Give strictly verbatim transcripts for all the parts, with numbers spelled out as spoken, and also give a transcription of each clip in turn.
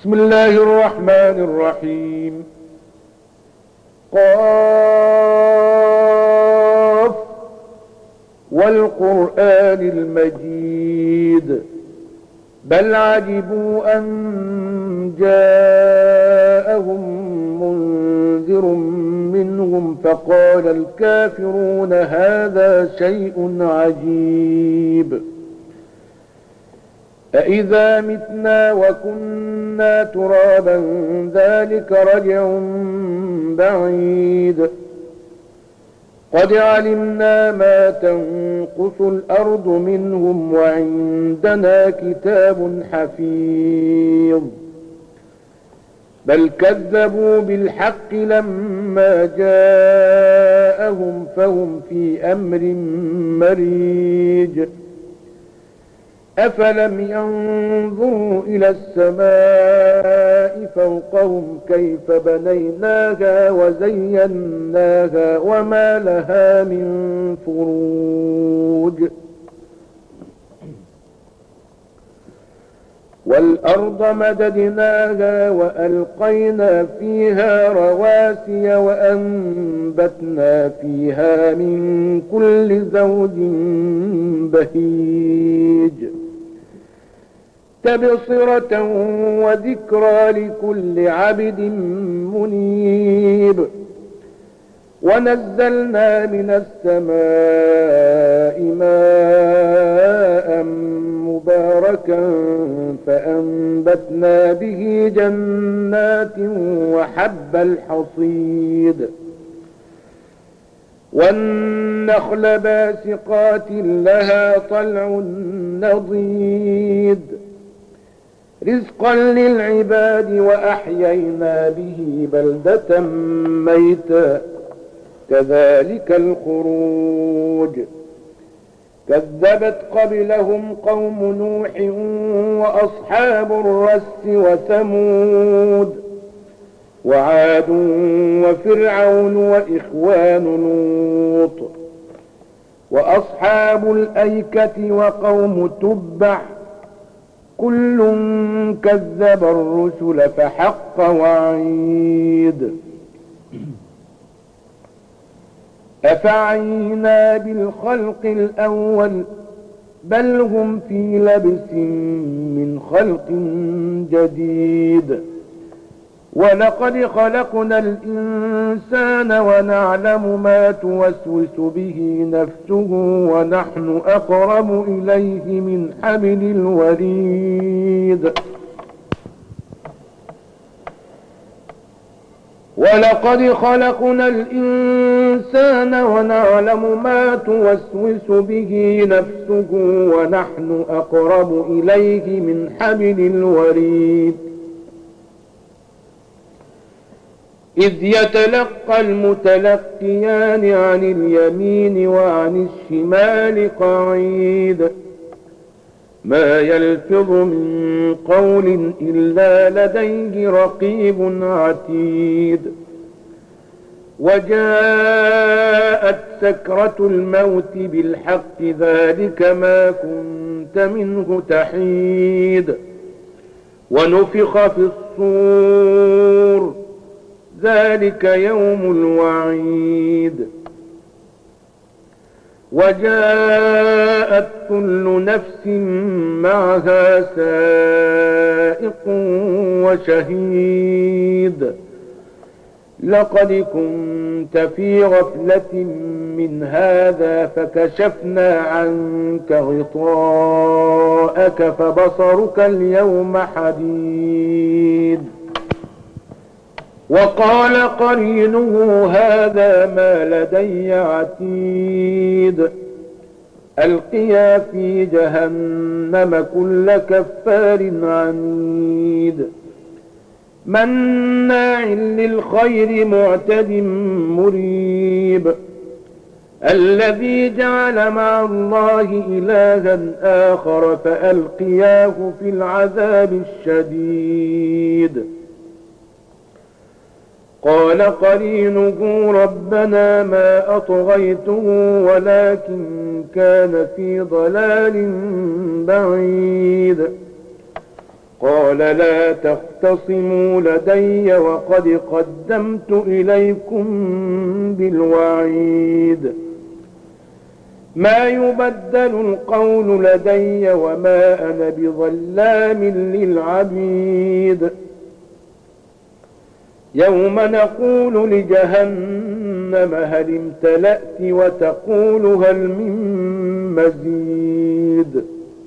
بسم الله الرحمن الرحيم. قاف والقرآن المجيد بل عجبوا أن جاءهم منذر منهم فقال الكافرون هذا شيء عجيب أإذا متنا وكنا ترابا ذلك رجع بعيد قد علمنا ما تنقص الأرض منهم وعندنا كتاب حفيظ بل كذبوا بالحق لما جاءهم فهم في أمر مريج أفلم ينظروا إلى السماء فوقهم كيف بنيناها وزيناها وما لها من فروج والأرض مددناها وألقينا فيها رواسي وأنبتنا فيها من كل زوج بهيج تبصرة وذكرى لكل عبد منيب ونزلنا من السماء ماء مباركا فأنبتنا به جنات وحب الحصيد والنخل باسقات لها طلع نضيد رزقا للعباد وأحيينا به بلدة ميتا كذلك الخروج كذبت قبلهم قوم نوح وأصحاب الرس وثمود وعاد وفرعون وإخوان لوط وأصحاب الأيكة وقوم تبع كل كذب الرسل فحق وعيد أفعينا بالخلق الأول بل هم في لبس من خلق جديد ولقد خلقنا الإنسان ونعلم ما توسوس به نفسه ونحن أقرب إليه من حبل الوريد ولقد خلقنا الإنسان ونعلم ما توسوس به نفسه ونحن أقرب إليه من حبل الوريد إذ يتلقى المتلقيان عن اليمين وعن الشمال قعيد ما يلفظ من قول إلا لديه رقيب عتيد وجاءت سكرة الموت بالحق ذلك ما كنت منه تحيد ونفخ في الصور ذلك يوم الوعيد وجاءت كل نفس معها سائق وشهيد لقد كنت في غفلة من هذا فكشفنا عنك غطاءك فبصرك اليوم حديد وقال قرينه هذا ما لدي عتيد ألقيا في جهنم كل كفار عنيد مناع للخير معتد مريب الذي جعل مع الله إلها آخر فألقياه في العذاب الشديد قال قرينه ربنا ما أطغيته ولكن كان في ضلال بعيد قال لا تختصموا لدي وقد قدمت إليكم بالوعيد ما يبدل القول لدي وما أنا بظلام للعبيد يوم نقول لجهنم هل امتلأت وتقول هل من مزيد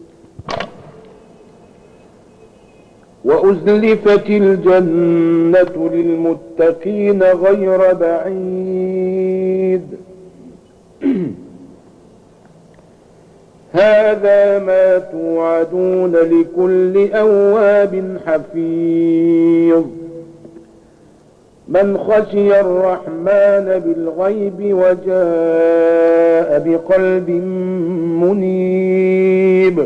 وأزلفت الجنة للمتقين غير بعيد هذا ما توعدون لكل أواب حفيظ من خشي الرحمن بالغيب وجاء بقلب منيب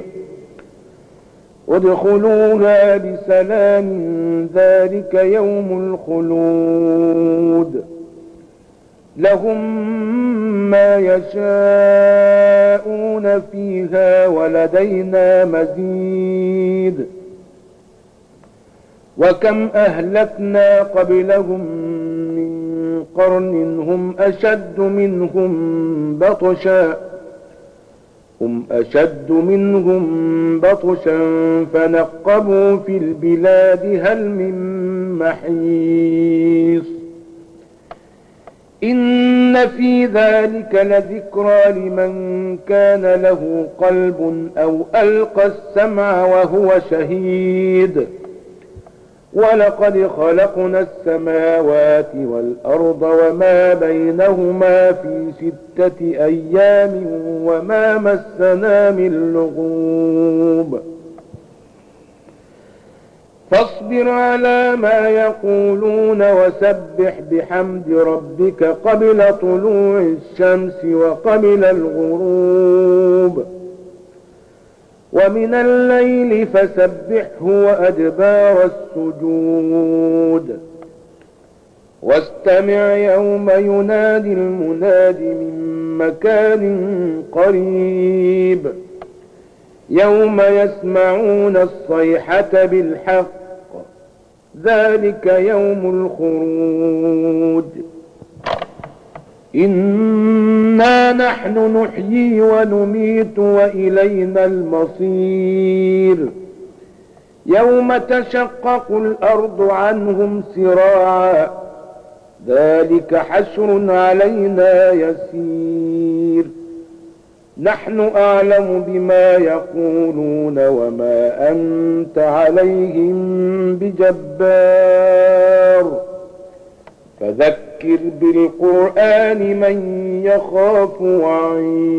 ادخلوها بسلام ذلك يوم الخلود لهم ما يشاءون فيها ولدينا مزيد وكم أهلكنا قبلهم من قرن هم أشد منهم بطشا هم أشد منهم بطشا فنقبوا في البلاد هل من محيص إن في ذلك لذكرى لمن كان له قلب أو ألقى السمع وهو شهيد ولقد خلقنا السماوات والأرض وما بينهما في ستة أيام وما مسنا من لغوب فاصبر على ما يقولون وسبح بحمد ربك قبل طلوع الشمس وقبل الغروب ومن الليل فسبحه وأدبار السجود واستمع يوم ينادي المناد من مكان قريب يوم يسمعون الصيحة بالحق ذلك يوم الخروج إنا نحن نحيي ونميت وإلينا المصير يوم تشقق الأرض عنهم سراعا ذلك حشر علينا يسير نحن أعلم بما يقولون وما أنت عليهم بجبار فذكر بالقرآن من يخاف وعيد